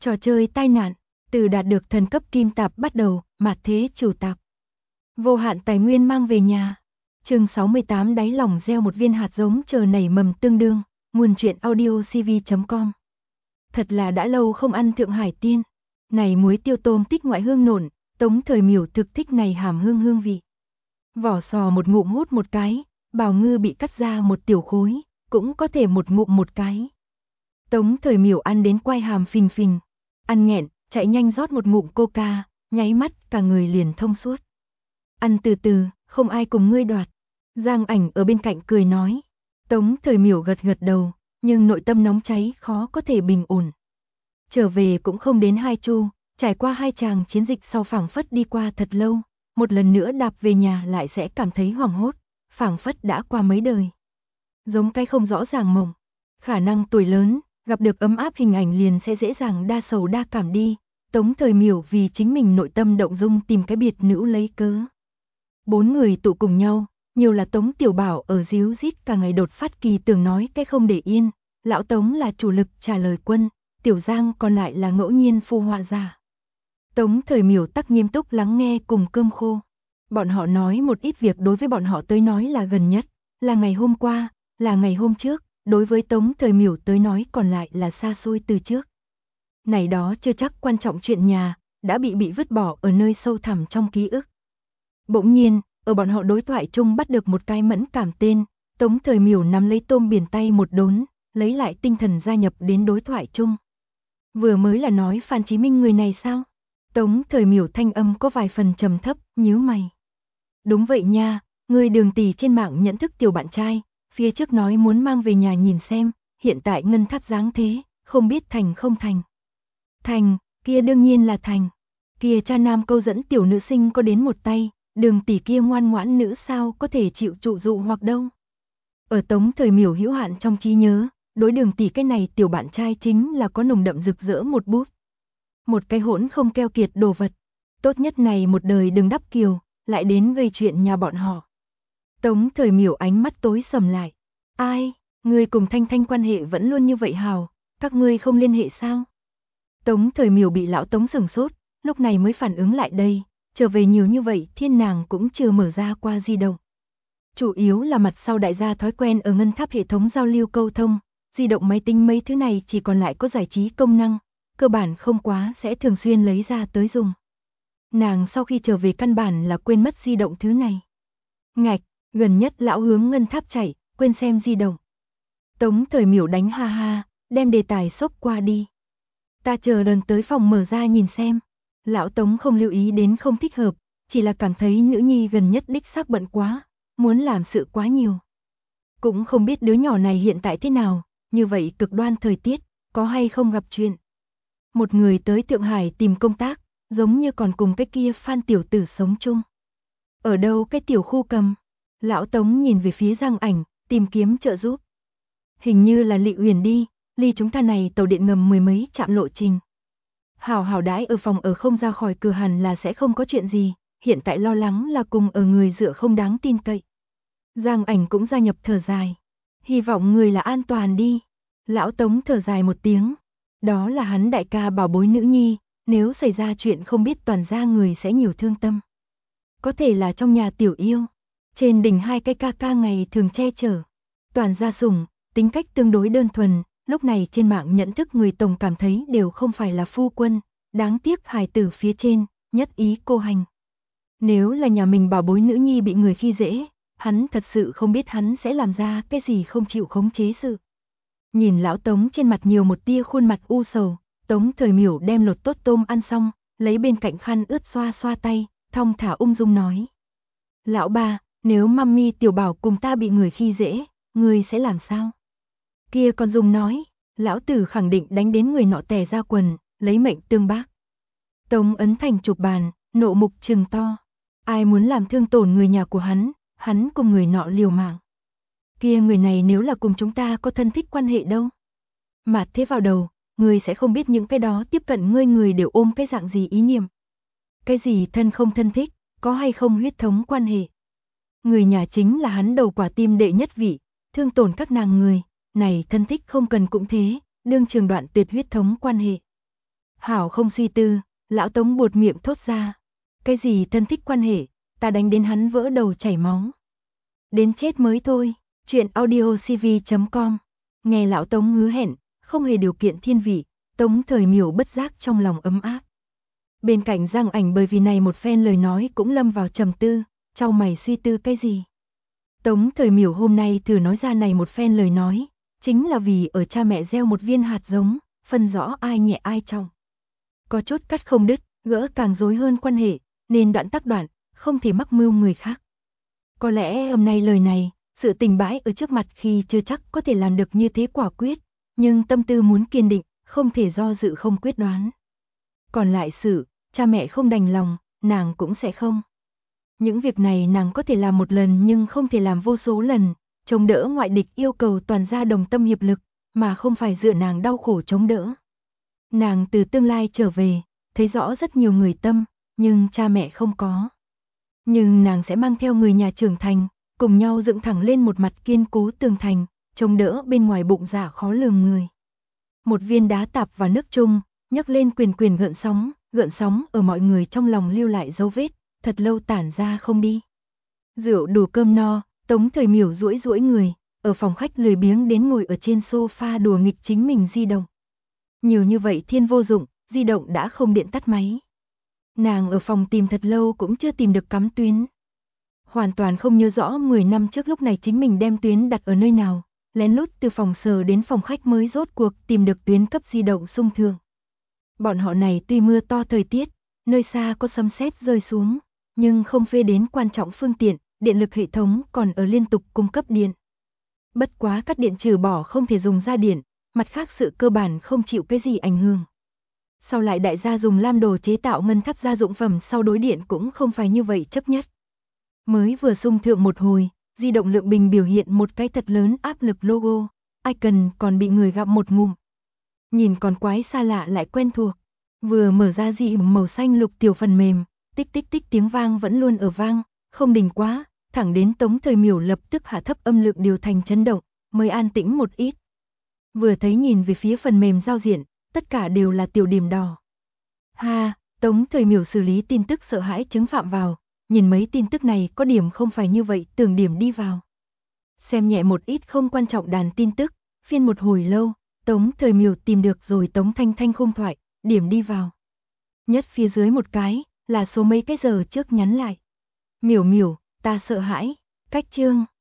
Trò chơi tai nạn, từ đạt được thần cấp kim tạp bắt đầu, mạt thế chủ tạp. Vô hạn tài nguyên mang về nhà. Chương 68 đáy lòng gieo một viên hạt giống chờ nảy mầm tương đương, nguồn truyện audiocv.com. Thật là đã lâu không ăn Thượng Hải tiên. Này muối tiêu tôm tích ngoại hương nộn, Tống Thời Miểu thực thích này hàm hương hương vị. Vỏ sò một ngụm hút một cái, bào ngư bị cắt ra một tiểu khối, cũng có thể một ngụm một cái. Tống Thời Miểu ăn đến quai hàm phình phình, ăn nghẹn, chạy nhanh rót một ngụm coca, nháy mắt cả người liền thông suốt. Ăn từ từ, không ai cùng ngươi đoạt. Giang Ảnh ở bên cạnh cười nói. Tống Thời Miểu gật gật đầu, nhưng nội tâm nóng cháy khó có thể bình ổn. Trở về cũng không đến 2 chu, trải qua 2 tràng chiến dịch sau phảng phất đi qua thật lâu, một lần nữa đạp về nhà lại sẽ cảm thấy hoảng hốt, phảng phất đã qua mấy đời. Giống cái không rõ ràng mộng, khả năng tuổi lớn, gặp được ấm áp hình ảnh liền sẽ dễ dàng đa sầu đa cảm đi. Tống Thời Miểu vì chính mình nội tâm động dung tìm cái biệt nữ lấy cớ. 4 người tụ cùng nhau, nhiều là Tống Tiểu Bảo ở díu dít cả ngày đột phát kỳ tưởng nói cái không để yên, lão Tống là chủ lực trả lời quân, Tiểu Giang còn lại là ngẫu nhiên phù họa giả. Tống Thời Miểu tắc nghiêm túc lắng nghe cùng cơm khô. Bọn họ nói một ít việc đối với bọn họ tới nói là gần nhất, là ngày hôm qua, là ngày hôm trước, đối với Tống Thời Miểu tới nói còn lại là xa xôi từ trước. Này đó chưa chắc quan trọng chuyện nhà, đã bị vứt bỏ ở nơi sâu thẳm trong ký ức. Bỗng nhiên, ở bọn họ đối thoại chung bắt được một cái mẫn cảm tên, Tống Thời Miểu nắm lấy tôm biển tay một đốn, lấy lại tinh thần gia nhập đến đối thoại chung. Vừa mới là nói Phan Chí Minh người này sao? Tống Thời Miểu thanh âm có vài phần trầm thấp, nhíu mày. Đúng vậy nha, người Đường tỷ trên mạng nhận thức tiểu bạn trai, phía trước nói muốn mang về nhà nhìn xem, hiện tại ngân tháp dáng thế, không biết thành không thành. Thành, kia đương nhiên là thành. Kia cha nam câu dẫn tiểu nữ sinh có đến một tay, Đường tỷ kia ngoan ngoãn nữ sao có thể chịu trụ dụ hoặc đâu. Ở Tống Thời Miểu hữu hạn trong trí nhớ, đối Đường tỷ cái này tiểu bạn trai chính là có nồng đậm rực rỡ một bút. Một cái hỗn không keo kiệt đồ vật. Tốt nhất này một đời đừng đắp kiều, lại đến gây chuyện nhà bọn họ. Tống Thời Miểu ánh mắt tối sầm lại. Ai, ngươi cùng Thanh Thanh quan hệ vẫn luôn như vậy hào, các ngươi không liên hệ sao? Tống Thời Miểu bị lão Tống sửng sốt, lúc này mới phản ứng lại đây, trở về nhiều như vậy thiên nàng cũng chưa mở ra qua di động. Chủ yếu là mặt sau đại gia thói quen ở ngân tháp hệ thống giao lưu câu thông, di động máy tính mấy thứ này chỉ còn lại có giải trí công năng, cơ bản không quá sẽ thường xuyên lấy ra tới dùng. Nàng sau khi trở về căn bản là quên mất di động thứ này. Ngạch, gần nhất lão hướng ngân tháp chạy, quên xem di động. Tống Thời Miểu đánh ha ha, đem đề tài xốc qua đi. Ta chờ lần tới phòng mở ra nhìn xem. Lão Tống không lưu ý đến không thích hợp, chỉ là cảm thấy nữ nhi gần nhất đích xác bận quá, muốn làm sự quá nhiều. Cũng không biết đứa nhỏ này hiện tại thế nào, như vậy cực đoan thời tiết, có hay không gặp chuyện. Một người tới Thượng Hải tìm công tác, giống như còn cùng cái kia Phan tiểu tử sống chung. Ở đâu cái tiểu khu cầm? Lão Tống nhìn về phía Giang Ảnh, tìm kiếm trợ giúp. Hình như là Lị Uyển đi, ly chúng ta này tàu điện ngầm 10 mấy trạm lộ trình. Hảo hảo đãi ở phòng ở không ra khỏi cửa hẳn là sẽ không có chuyện gì, hiện tại lo lắng là cùng ở người dựa không đáng tin cậy. Giang Ảnh cũng gia nhập thở dài. Hy vọng người là an toàn đi. Lão Tống thở dài một tiếng. Đó là hắn đại ca bảo bối nữ nhi, nếu xảy ra chuyện không biết toàn gia người sẽ nhiều thương tâm. Có thể là trong nhà tiểu yêu, trên đỉnh 2 cái ca ca ngày thường che chở. Toàn gia sủng, tính cách tương đối đơn thuần, lúc này trên mạng nhận thức người tổng cảm thấy đều không phải là phu quân, đáng tiếc hài tử phía trên, nhất ý cô hành. Nếu là nhà mình bảo bối nữ nhi bị người khi dễ, hắn thật sự không biết hắn sẽ làm ra cái gì không chịu khống chế sự. Nhìn lão Tống trên mặt nhiều một tia khuôn mặt u sầu, Tống Thời Miểu đem lột tốt tôm ăn xong, lấy bên cạnh khăn ướt xoa xoa tay, thong thả ung dung nói. Lão ba, nếu mami Tiểu Bảo cùng ta bị người khi dễ, ngươi sẽ làm sao? Kia con Dung nói, lão tử khẳng định đánh đến người nọ tè ra quần, lấy mệnh tương bác. Tống Ấn Thành chụp bàn, nộ mục trừng to. Ai muốn làm thương tổn người nhà của hắn cùng người nọ liều mạng. Kia người này nếu là cùng chúng ta có thân thích quan hệ đâu. Mà thế vào đầu, ngươi sẽ không biết những cái đó tiếp cận ngươi người đều ôm cái dạng gì ý niệm. Cái gì thân không thân thích, có hay không huyết thống quan hệ. Người nhà chính là hắn đầu quả tim đệ nhất vị, thương tổn các nàng người, này thân thích không cần cũng thế, đương trường đoạn tuyệt huyết thống quan hệ. Hảo không suy tư, lão Tống buột miệng thốt ra. Cái gì thân thích quan hệ, ta đánh đến hắn vỡ đầu chảy máu. Đến chết mới thôi, chuyện audiocv.com. Nghe lão Tống hứa hẹn, không hề điều kiện thiên vị, Tống Thời Miểu bất giác trong lòng ấm áp. Bên cạnh Giang Ảnh bởi vì này một phen lời nói cũng lâm vào trầm tư, chau mày suy tư cái gì. Tống Thời Miểu hôm nay thử nói ra này một phen lời nói, chính là vì ở cha mẹ gieo một viên hạt giống, phân rõ ai nhẹ ai trọng. Có chốt cắt không đứt, gỡ càng rối hơn quan hệ, nên đoạn tắc đoạn, không thể mắc mưu người khác. Có lẽ hôm nay lời này, sự tình bãi ở trước mặt khi chưa chắc có thể làm được như thế quả quyết, nhưng tâm tư muốn kiên định, không thể do dự không quyết đoán. Còn lại sự, cha mẹ không đành lòng, nàng cũng sẽ không. Những việc này nàng có thể làm một lần nhưng không thể làm vô số lần, chống đỡ ngoại địch yêu cầu toàn gia đồng tâm hiệp lực, mà không phải dựa nàng đau khổ chống đỡ. Nàng từ tương lai trở về, thấy rõ rất nhiều người tâm, nhưng cha mẹ không có. Nhưng nàng sẽ mang theo người nhà trưởng thành, cùng nhau dựng thẳng lên một mặt kiên cố tường thành, chống đỡ bên ngoài bụng dạ khó lường người. Một viên đá tạp vào nước chung, nhấc lên quyền quyền gợn sóng ở mọi người trong lòng lưu lại dấu vết, thật lâu tản ra không đi. Rượu đủ cơm no, Tống Thời Miểu duỗi duỗi người, ở phòng khách lười biếng đến ngồi ở trên sofa đùa nghịch chính mình di động. Nhiều như vậy thiên vô dụng, di động đã không điện tắt máy. Nàng ở phòng tìm thật lâu cũng chưa tìm được cắm tuyến. Hoàn toàn không nhớ rõ 10 năm trước lúc này chính mình đem tuyến đặt ở nơi nào, lén lút từ phòng sờ đến phòng khách mới rốt cuộc tìm được tuyến cấp di động xung thường. Bọn họ này tuy mưa to thời tiết, nơi xa có sấm sét rơi xuống, nhưng không phê đến quan trọng phương tiện, điện lực hệ thống còn ở liên tục cung cấp điện. Bất quá cắt điện trừ bỏ không thể dùng ra điện, mặt khác sự cơ bản không chịu cái gì ảnh hưởng. Sau lại đại gia dùng lam đồ chế tạo ngân tháp gia dụng phẩm sau đối điện cũng không phải như vậy chấp nhất. Mới vừa xung thượng một hồi, di động lượng bình biểu hiện một cái thật lớn áp lực logo, icon còn bị người gặm một ngụm. Nhìn còn quái xa lạ lại quen thuộc. Vừa mở ra dị màu xanh lục tiểu phần mềm, tích tích tích tiếng vang vẫn luôn ở vang, không đình quá, thẳng đến Tống Thời Miểu lập tức hạ thấp âm lượng điều thành chấn động, mới an tĩnh một ít. Vừa thấy nhìn về phía phần mềm giao diện, tất cả đều là tiểu điểm đỏ. Ha, Tống Thời Miểu xử lý tin tức sợ hãi chứng phạm vào, nhìn mấy tin tức này có điểm không phải như vậy, tưởng điểm đi vào. Xem nhẹ một ít không quan trọng đàn tin tức, phiên một hồi lâu, Tống Thời Miểu tìm được rồi Tống Thanh Thanh khung thoại, điểm đi vào. Nhất phía dưới một cái, là số mấy cái giờ trước nhắn lại. Miểu miểu, ta sợ hãi, cách chương.